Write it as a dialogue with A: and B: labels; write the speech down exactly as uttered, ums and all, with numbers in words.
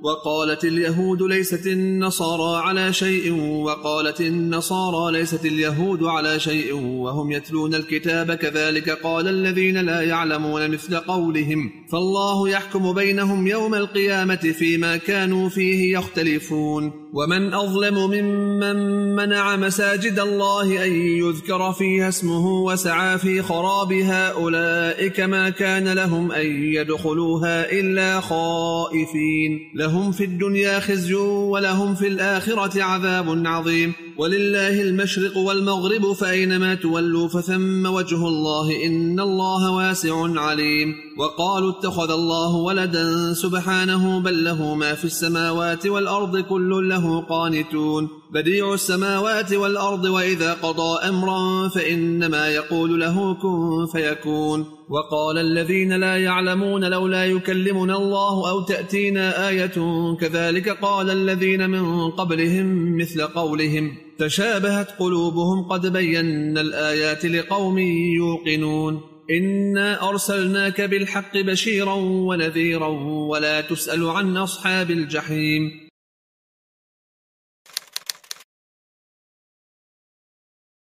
A: وقالت اليهود ليست النصارى على شيء وقالت النصارى ليست اليهود على شيء وهم يتلون الكتاب كذلك قال الذين لا يعلمون مثل قولهم فالله يحكم بينهم يوم القيامة فيما كانوا فيه يختلفون ومن أظلم ممن منع مساجد الله أن يذكر فيها اسمه وسعى في خرابها أولئك ما كان لهم أن يدخلوها إلا خائفين لهم في الدنيا خزي ولهم في الآخرة عذاب عظيم ولله المشرق والمغرب فأينما تولوا فثم وجه الله إن الله واسع عليم وقالوا اتخذ الله ولدا سبحانه بل له ما في السماوات والأرض كل له قانتون بديع السماوات والأرض وإذا قضى أمرا فإنما يقول له كن فيكون وقال الذين لا يعلمون لولا يكلمنا الله أو تأتينا آية كذلك قال الذين من قبلهم مثل قولهم تشابهت قلوبهم قد بينا الآيات لقوم يوقنون إنا أرسلناك بالحق بشيرا ونذيرا ولا تسأل عن أصحاب الجحيم